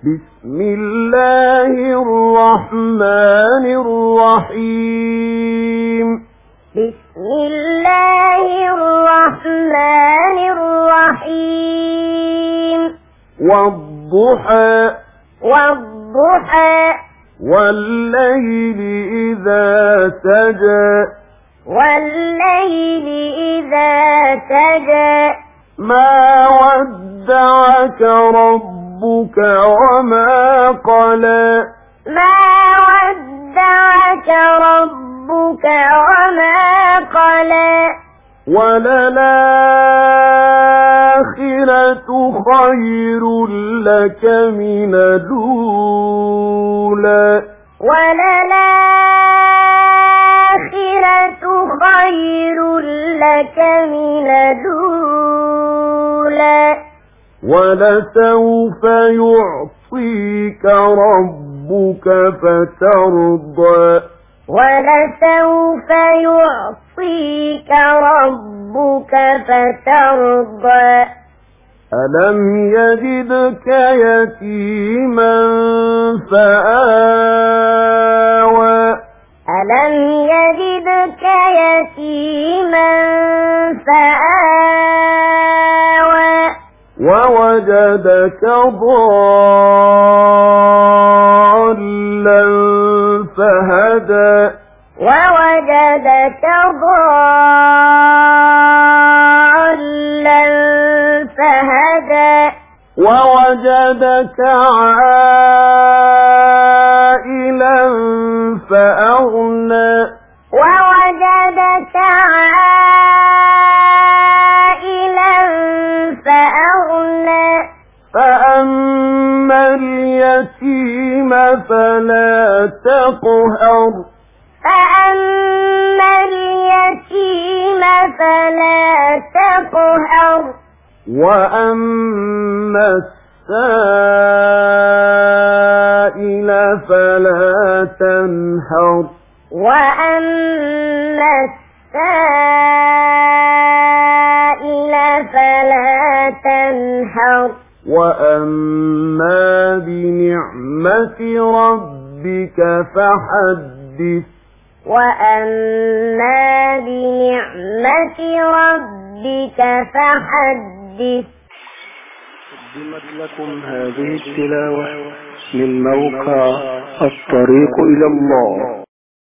بسم الله الرحمن الرحيم بسم الله الرحمن الرحيم والضحى والضحى والليل إذا سجى والليل إذا سجى ما ودعك ربك وما قلى ما ودعك ربك وما قلى وللآخرة خير لك من الأولى وللآخرة خير لك من الأولى ولسوف يعطيك ربك فترضى ولسوف يعطيك ربك فترضى ألم يجدك يتيما فآوى ألم يجدك يتيما فآوى ووجدك ضالا فهدى ووجدك ضالا فهدى ووجدك عائلا فأغنى ووجدك عائلا فأغنى فأما اليتيم فلا تقهر فأما اليتيم فلا تقهر وأما السائل فلا تنهر وأما السائل فلا تنهر وأما بنعمة ربك فحدث وأما بنعمة ربك فحدث. قدمت لكم هذه التلاوة من موقع الطريق إلى الله.